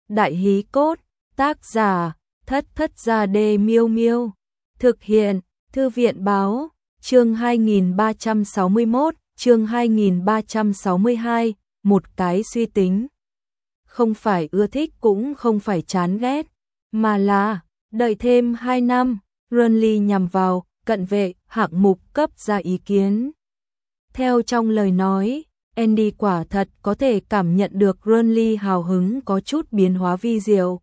Đại hí cốt, tác giả, Thất Thất Gia Đê Miêu Miêu. Thực hiện, Thư viện báo, chương 2361, chương 2362, một cái suy tính. Không phải ưa thích cũng không phải chán ghét, mà là, đợi thêm 2 năm, Renly nhằm vào, cận vệ, hạng mục cấp ra ý kiến. Theo trong lời nói, Andy quả thật có thể cảm nhận được Renly hào hứng có chút biến hóa vi diệu.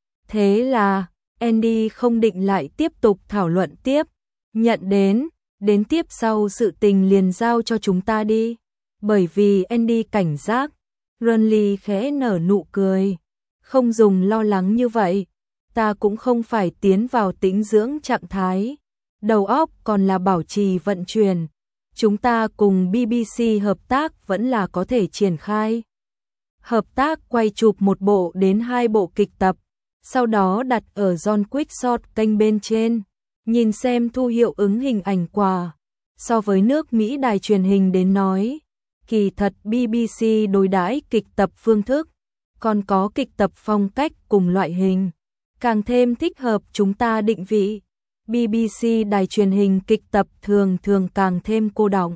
Thế là, Andy không định lại tiếp tục thảo luận tiếp, nhận đến tiếp sau sự tình liền giao cho chúng ta đi. Bởi vì Andy cảnh giác, Renly khẽ nở nụ cười. Không dùng lo lắng như vậy, ta cũng không phải tiến vào tĩnh dưỡng trạng thái. Đầu óc còn là bảo trì vận chuyển. Chúng ta cùng BBC hợp tác vẫn là có thể triển khai. Hợp tác quay chụp 1 bộ đến 2 bộ kịch tập, sau đó đặt ở John Quixote kênh bên trên, nhìn xem thu hiệu ứng hình ảnh quả. So với nước Mỹ đài truyền hình đến nói, kỳ thật BBC đối đãi kịch tập phương thức, còn có kịch tập phong cách cùng loại hình, càng thêm thích hợp chúng ta định vị. BBC đài truyền hình kịch tập thường càng thêm cô đọng.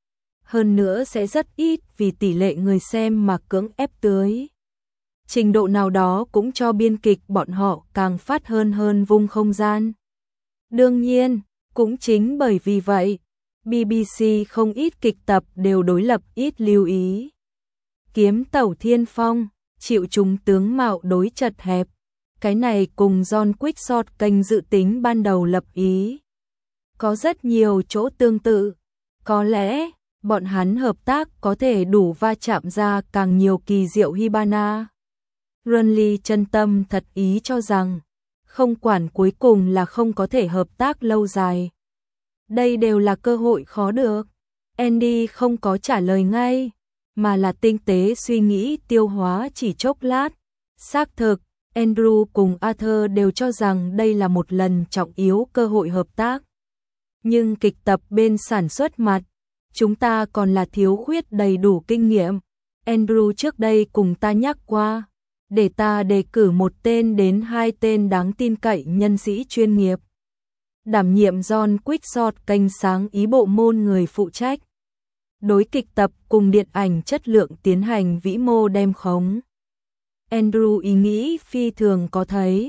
Hơn nữa sẽ rất ít vì tỷ lệ người xem mà cưỡng ép tưới. Trình độ nào đó cũng cho biên kịch bọn họ càng phát hơn vung không gian. Đương nhiên, cũng chính bởi vì vậy, BBC không ít kịch tập đều đối lập ít lưu ý. Kiếm Tẩu Thiên Phong, chịu chúng tướng mạo đối chật hẹp. Cái này cùng John Quixote kênh dự tính ban đầu lập ý. Có rất nhiều chỗ tương tự. Có lẽ, bọn hắn hợp tác có thể đủ va chạm ra càng nhiều kỳ diệu Hibana. Renly chân tâm thật ý cho rằng, không quản cuối cùng là không có thể hợp tác lâu dài. Đây đều là cơ hội khó được. Andy không có trả lời ngay, mà là tinh tế suy nghĩ tiêu hóa chỉ chốc lát. Xác thực, Andrew cùng Arthur đều cho rằng đây là một lần trọng yếu cơ hội hợp tác. Nhưng kịch tập bên sản xuất mặt, chúng ta còn là thiếu khuyết đầy đủ kinh nghiệm. Andrew trước đây cùng ta nhắc qua, để ta đề cử 1 tên đến 2 tên đáng tin cậy nhân sĩ chuyên nghiệp. Đảm nhiệm John Quixote kênh sáng ý bộ môn người phụ trách. Đối kịch tập cùng điện ảnh chất lượng tiến hành vĩ mô đem khống. Andrew ý nghĩ phi thường có thấy.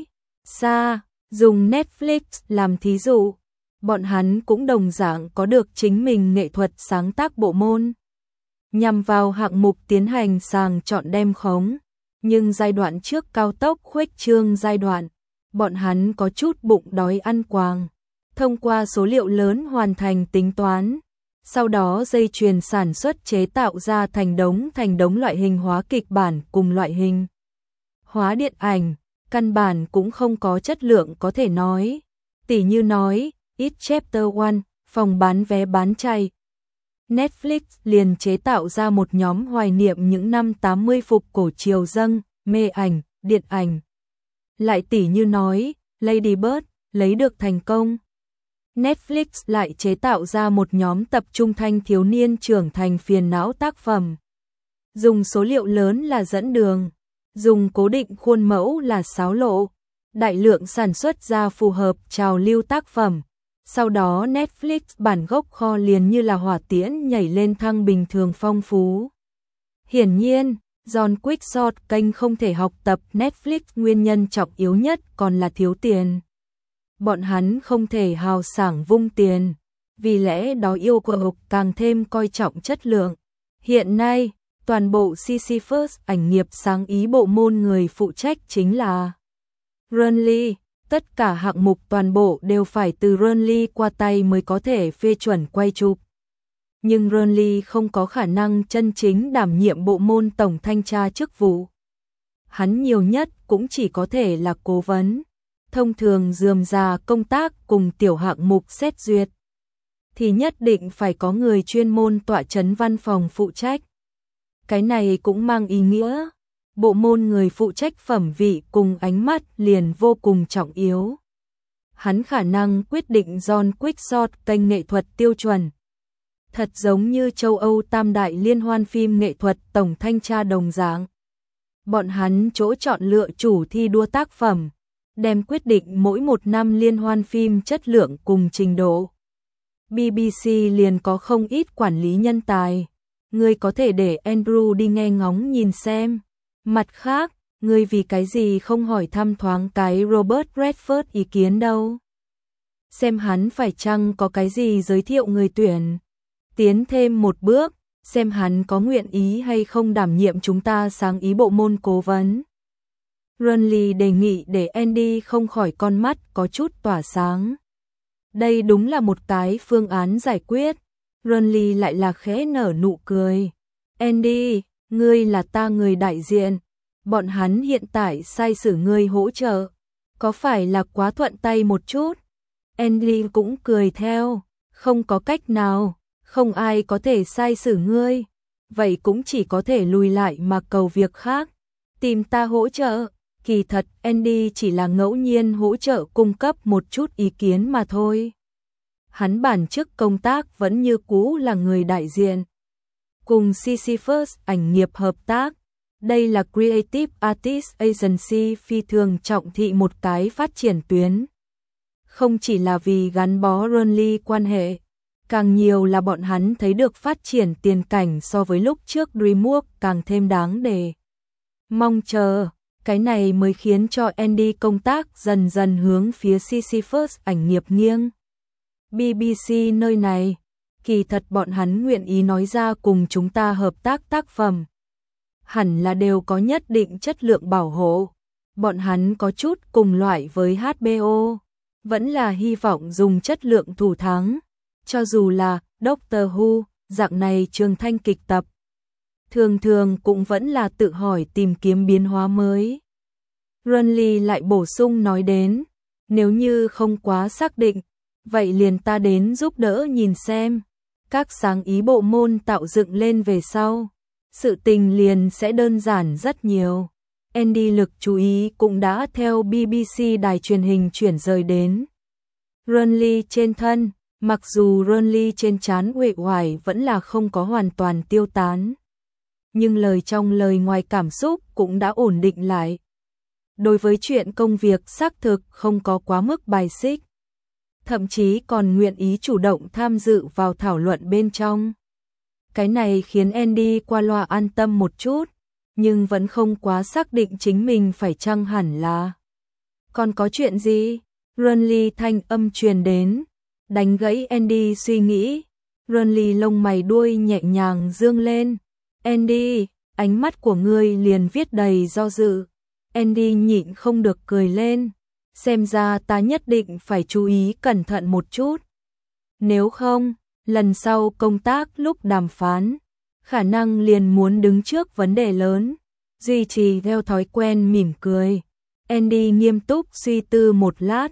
Dùng Netflix làm thí dụ, bọn hắn cũng đồng dạng có được chính mình nghệ thuật sáng tác bộ môn. Nhằm vào hạng mục tiến hành sàng chọn đem khống, nhưng giai đoạn trước cao tốc khuếch trương giai đoạn, bọn hắn có chút bụng đói ăn quàng. Thông qua số liệu lớn hoàn thành tính toán, sau đó dây chuyền sản xuất chế tạo ra thành đống loại hình hóa kịch bản cùng loại hình hóa điện ảnh, căn bản cũng không có chất lượng có thể nói. Tỉ như nói, It Chapter 1, phòng bán vé bán chay. Netflix liền chế tạo ra một nhóm hoài niệm những năm 80 phục cổ triều dâng, mê ảnh, điện ảnh. Lại tỉ như nói, Lady Bird, lấy được thành công. Netflix lại chế tạo ra một nhóm tập trung thanh thiếu niên trưởng thành phiền não tác phẩm. Dùng số liệu lớn là dẫn đường, dùng cố định khuôn mẫu là xáo lộ, đại lượng sản xuất ra phù hợp trào lưu tác phẩm. Sau đó Netflix bản gốc kho liền như là hỏa tiễn nhảy lên thăng bình thường phong phú. Hiển nhiên, John Quixote kênh không thể học tập Netflix nguyên nhân trọng yếu nhất còn là thiếu tiền. Bọn hắn không thể hào sảng vung tiền, vì lẽ đó yêu cầu càng thêm coi trọng chất lượng. Hiện nay, toàn bộ Sisyphus ảnh nghiệp sáng ý bộ môn người phụ trách chính là Renly. Tất cả hạng mục toàn bộ đều phải từ Renly qua tay mới có thể phê chuẩn quay chụp. Nhưng Renly không có khả năng chân chính đảm nhiệm bộ môn tổng thanh tra chức vụ. Hắn nhiều nhất cũng chỉ có thể là cố vấn. Thông thường rườm rà công tác cùng tiểu hạng mục xét duyệt, thì nhất định phải có người chuyên môn tọa chấn văn phòng phụ trách. Cái này cũng mang ý nghĩa, bộ môn người phụ trách phẩm vị cùng ánh mắt liền vô cùng trọng yếu. Hắn khả năng quyết định John Quixote kênh nghệ thuật tiêu chuẩn. Thật giống như châu Âu tam đại liên hoan phim nghệ thuật tổng thanh tra đồng dạng. Bọn hắn chỗ chọn lựa chủ thi đua tác phẩm, đem quyết định mỗi một năm liên hoan phim chất lượng cùng trình độ. BBC liền có không ít quản lý nhân tài. Ngươi có thể để Andrew đi nghe ngóng nhìn xem. Mặt khác, ngươi vì cái gì không hỏi thăm thoáng cái Robert Redford ý kiến đâu. Xem hắn phải chăng có cái gì giới thiệu người tuyển. Tiến thêm một bước, xem hắn có nguyện ý hay không đảm nhiệm chúng ta sáng ý bộ môn cố vấn. Runley đề nghị để Andy không khỏi con mắt có chút tỏa sáng. Đây đúng là một cái phương án giải quyết. Runley lại là khẽ nở nụ cười. Andy, ngươi là ta người đại diện. Bọn hắn hiện tại sai sử ngươi hỗ trợ. Có phải là quá thuận tay một chút? Andy cũng cười theo. Không có cách nào, không ai có thể sai sử ngươi. Vậy cũng chỉ có thể lùi lại mà cầu việc khác. Tìm ta hỗ trợ. Kỳ thật Andy chỉ là ngẫu nhiên hỗ trợ cung cấp một chút ý kiến mà thôi. Hắn bản chức công tác vẫn như cũ là người đại diện. Cùng Sisyphus ảnh nghiệp hợp tác. Đây là Creative Artists Agency phi thường trọng thị một cái phát triển tuyến. Không chỉ là vì gắn bó Runley quan hệ, càng nhiều là bọn hắn thấy được phát triển tiền cảnh so với lúc trước DreamWorks càng thêm đáng để mong chờ. Cái này mới khiến cho Andy công tác dần dần hướng phía Sisyphus ảnh nghiệp nghiêng. BBC nơi này, kỳ thật bọn hắn nguyện ý nói ra cùng chúng ta hợp tác tác phẩm. Hẳn là đều có nhất định chất lượng bảo hộ. Bọn hắn có chút cùng loại với HBO, vẫn là hy vọng dùng chất lượng thủ thắng. Cho dù là Doctor Who, dạng này trường thanh kịch tập. Thường thường cũng vẫn là tự hỏi tìm kiếm biến hóa mới. Runley lại bổ sung nói đến, nếu như không quá xác định, vậy liền ta đến giúp đỡ nhìn xem. Các sáng ý bộ môn tạo dựng lên về sau, sự tình liền sẽ đơn giản rất nhiều. Andy lực chú ý cũng đã theo BBC đài truyền hình chuyển rời đến Runley trên thân, mặc dù Runley trên trán uể oải vẫn là không có hoàn toàn tiêu tán. Nhưng lời trong lời ngoài cảm xúc cũng đã ổn định lại. Đối với chuyện công việc xác thực không có quá mức bài xích. Thậm chí còn nguyện ý chủ động tham dự vào thảo luận bên trong. Cái này khiến Andy qua loa an tâm một chút, nhưng vẫn không quá xác định chính mình phải chăng hẳn là. Còn có chuyện gì? Runley thanh âm truyền đến, đánh gãy Andy suy nghĩ. Runley lông mày đuôi nhẹ nhàng dương lên. Andy, ánh mắt của ngươi liền viết đầy do dự. Andy nhịn không được cười lên. Xem ra ta nhất định phải chú ý cẩn thận một chút. Nếu không, lần sau công tác lúc đàm phán, khả năng liền muốn đứng trước vấn đề lớn. Duy trì theo thói quen mỉm cười. Andy nghiêm túc suy tư một lát.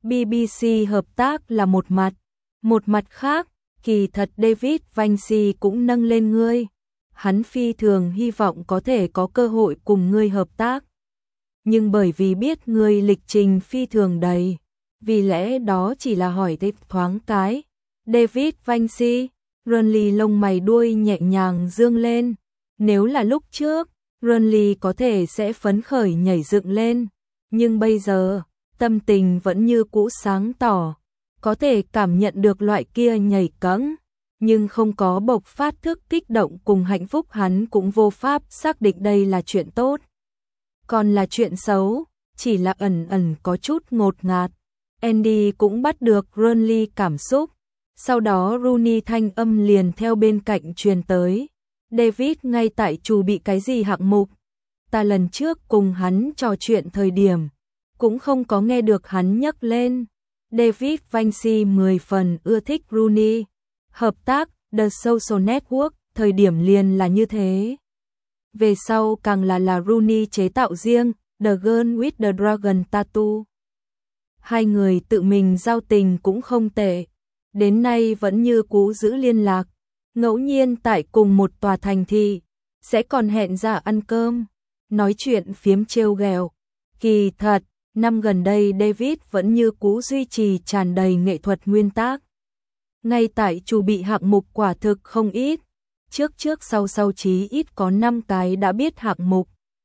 BBC hợp tác là một mặt. Một mặt khác, kỳ thật David Vinci cũng nâng lên ngươi. Hắn phi thường hy vọng có thể có cơ hội cùng ngươi hợp tác. Nhưng bởi vì biết ngươi lịch trình phi thường đầy, vì lẽ đó chỉ là hỏi thêm thoáng cái. David Vinci, Runley lông mày đuôi nhẹ nhàng dương lên. Nếu là lúc trước, Runley có thể sẽ phấn khởi nhảy dựng lên. Nhưng bây giờ, tâm tình vẫn như cũ sáng tỏ. Có thể cảm nhận được loại kia nhảy cẫng, nhưng không có bộc phát thức kích động cùng hạnh phúc, hắn cũng vô pháp xác định đây là chuyện tốt. Còn là chuyện xấu, chỉ là ẩn ẩn có chút ngột ngạt. Andy cũng bắt được Runley cảm xúc. Sau đó Rooney thanh âm liền theo bên cạnh truyền tới. David ngay tại chuẩn bị cái gì hạng mục? Ta lần trước cùng hắn trò chuyện thời điểm, cũng không có nghe được hắn nhắc lên. David Vinci 10 phần ưa thích Rooney. Hợp tác The Social Network, thời điểm liền là như thế. Về sau càng là Rooney chế tạo riêng, The Girl with the Dragon Tattoo. Hai người tự mình giao tình cũng không tệ. Đến nay vẫn như cũ giữ liên lạc. Ngẫu nhiên tại cùng một tòa thành thị, sẽ còn hẹn ra ăn cơm, nói chuyện phiếm trêu ghẹo. Kỳ thật, năm gần đây David vẫn như cũ duy trì tràn đầy nghệ thuật nguyên tác. Ngay tại chuẩn bị hạng mục quả thực không ít. Trước sau chí ít có 5 cái đã biết hạng mục.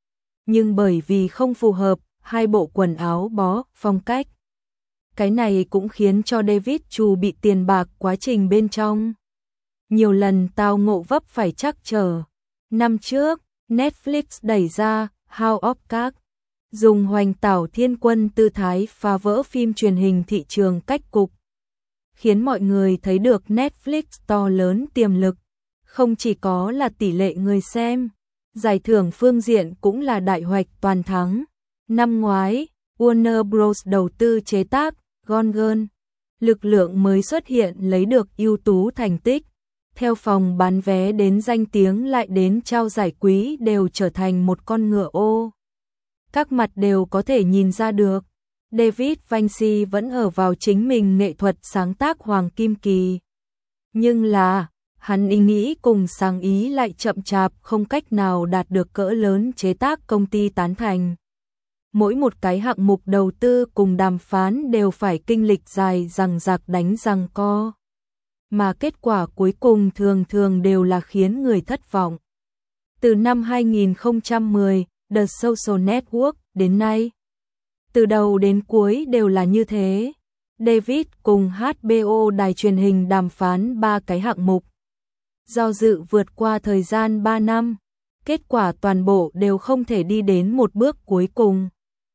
nhưng bởi vì không phù hợp, hai bộ quần áo bó phong cách. Cái này cũng khiến cho David Chu bị tiền bạc quá trình bên trong. Nhiều lần tao ngộ vấp phải trắc trở. Năm trước, Netflix đẩy ra House of Cards, dùng hoành tảo thiên quân tư thái phá vỡ phim truyền hình thị trường cách cục, khiến mọi người thấy được Netflix to lớn tiềm lực. Không chỉ có là tỷ lệ người xem, giải thưởng phương diện cũng là đại hoạch toàn thắng. Năm ngoái, Warner Bros đầu tư chế tác Gone Girl, lực lượng mới xuất hiện lấy được ưu tú thành tích. Theo phòng bán vé đến danh tiếng lại đến trao giải quý đều trở thành một con ngựa ô. Các mặt đều có thể nhìn ra được. David Vinci vẫn ở vào chính mình nghệ thuật sáng tác hoàng kim kỳ. Nhưng là, hắn ý nghĩ cùng sáng ý lại chậm chạp không cách nào đạt được cỡ lớn chế tác công ty tán thành. Mỗi một cái hạng mục đầu tư cùng đàm phán đều phải kinh lịch dài dằng dặc đánh giằng co. Mà kết quả cuối cùng thường thường đều là khiến người thất vọng. Từ năm 2010, The Social Network đến nay, từ đầu đến cuối đều là như thế. David cùng HBO đài truyền hình đàm phán 3 cái hạng mục. Do dự vượt qua thời gian 3 năm, kết quả toàn bộ đều không thể đi đến một bước cuối cùng.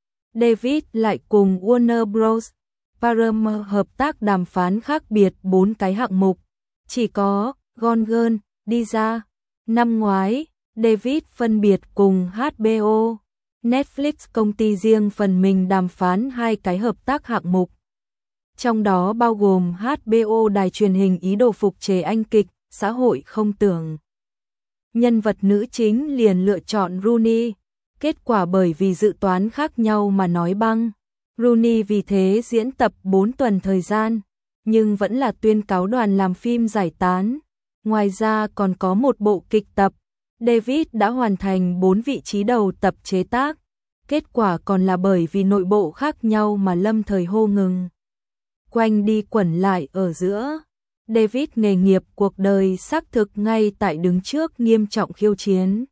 David lại cùng Warner Bros. Paramount hợp tác đàm phán khác biệt 4 cái hạng mục, chỉ có Gone Girl đi ra. Năm ngoái, David phân biệt cùng HBO, Netflix công ty riêng phần mình đàm phán 2 cái hợp tác hạng mục. Trong đó bao gồm HBO đài truyền hình ý đồ phục chế anh kịch Xã hội không tưởng. Nhân vật nữ chính liền lựa chọn Rooney, kết quả bởi vì dự toán khác nhau mà nói băng. Rooney vì thế diễn tập 4 tuần thời gian, nhưng vẫn là tuyên cáo đoàn làm phim giải tán. Ngoài ra còn có một bộ kịch tập, David đã hoàn thành 4 vị trí đầu tập chế tác, kết quả còn là bởi vì nội bộ khác nhau mà lâm thời hô ngừng. Quanh đi quẩn lại ở giữa, David nghề nghiệp cuộc đời xác thực ngay tại đứng trước nghiêm trọng khiêu chiến.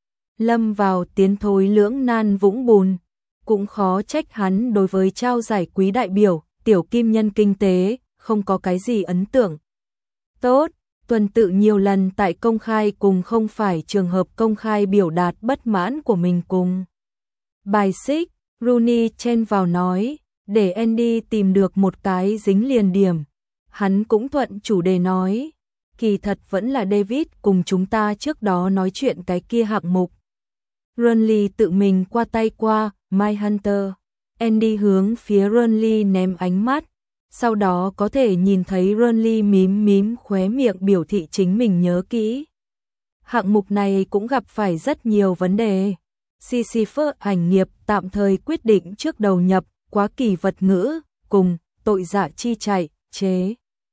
Lâm vào tiến thối lưỡng nan vũng bùn, cũng khó trách hắn đối với trao giải quý đại biểu, tiểu kim nhân kinh tế, không có cái gì ấn tượng tốt. Tuần tự nhiều lần tại công khai cùng không phải trường hợp công khai biểu đạt bất mãn của mình cùng. Bài xích, Rooney chen vào nói, để Andy tìm được một cái dính liền điểm. Hắn cũng thuận chủ đề nói, kỳ thật vẫn là David cùng chúng ta trước đó nói chuyện cái kia hạng mục. Rooney tự mình qua tay qua, Mindhunter. Andy hướng phía Rooney ném ánh mắt. Sau đó có thể nhìn thấy Rooney mím khóe miệng biểu thị chính mình nhớ kỹ. Hạng mục này cũng gặp phải rất nhiều vấn đề. Sisyphus ảnh nghiệp tạm thời quyết định trước đầu nhập quá kỳ vật ngữ cùng tội dạ chi chạy chế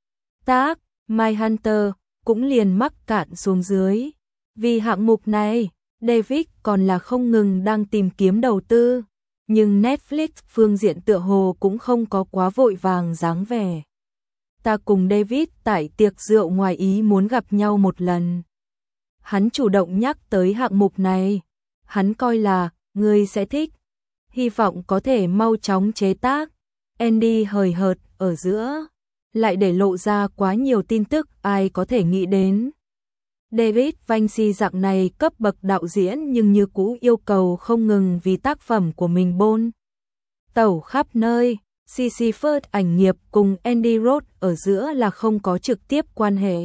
tác. Mindhunter cũng liền mắc cạn xuống dưới. Vì hạng mục này, David còn là không ngừng đang tìm kiếm đầu tư. Nhưng Netflix phương diện tựa hồ cũng không có quá vội vàng dáng vẻ. Ta cùng David tại tiệc rượu ngoài ý muốn gặp nhau một lần. Hắn chủ động nhắc tới hạng mục này. Hắn coi là, ngươi sẽ thích. Hy vọng có thể mau chóng chế tác. Andy hời hợt ở giữa. Lại để lộ ra quá nhiều tin tức ai có thể nghĩ đến. David Vinci dạng này cấp bậc đạo diễn nhưng như cũ yêu cầu không ngừng vì tác phẩm của mình bôn tẩu khắp nơi. Sisyphus ảnh nghiệp cùng Andy Roth ở giữa là không có trực tiếp quan hệ.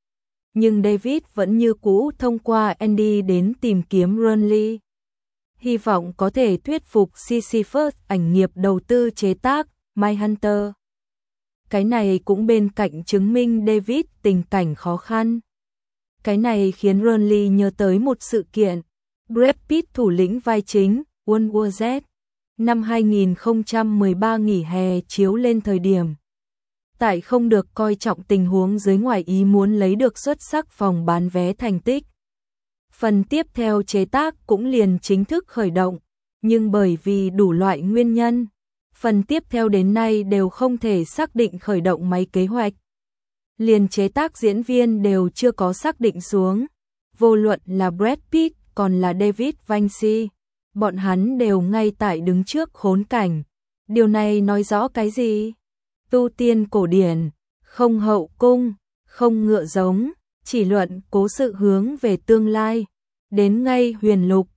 Nhưng David vẫn như cũ thông qua Andy đến tìm kiếm Rooney. Hy vọng có thể thuyết phục Sisyphus ảnh nghiệp đầu tư chế tác Mindhunter. Cái này cũng bên cạnh chứng minh David tình cảnh khó khăn. Cái này khiến Rooney nhớ tới một sự kiện. Brad Pitt thủ lĩnh vai chính, World War Z. Năm 2013 nghỉ hè chiếu lên thời điểm. Tại không được coi trọng tình huống dưới ngoài ý muốn lấy được xuất sắc phòng bán vé thành tích. Phần tiếp theo chế tác cũng liền chính thức khởi động. Nhưng bởi vì đủ loại nguyên nhân, phần tiếp theo đến nay đều không thể xác định khởi động máy kế hoạch. Liền chế tác diễn viên đều chưa có xác định xuống. Vô luận là Brad Pitt còn là David Vinci. bọn hắn đều ngay tại đứng trước khốn cảnh. Điều này nói rõ cái gì? Tu tiên cổ điển, không hậu cung, không ngựa giống, chỉ luận cố sự hướng về tương lai. Đến ngay huyền lục,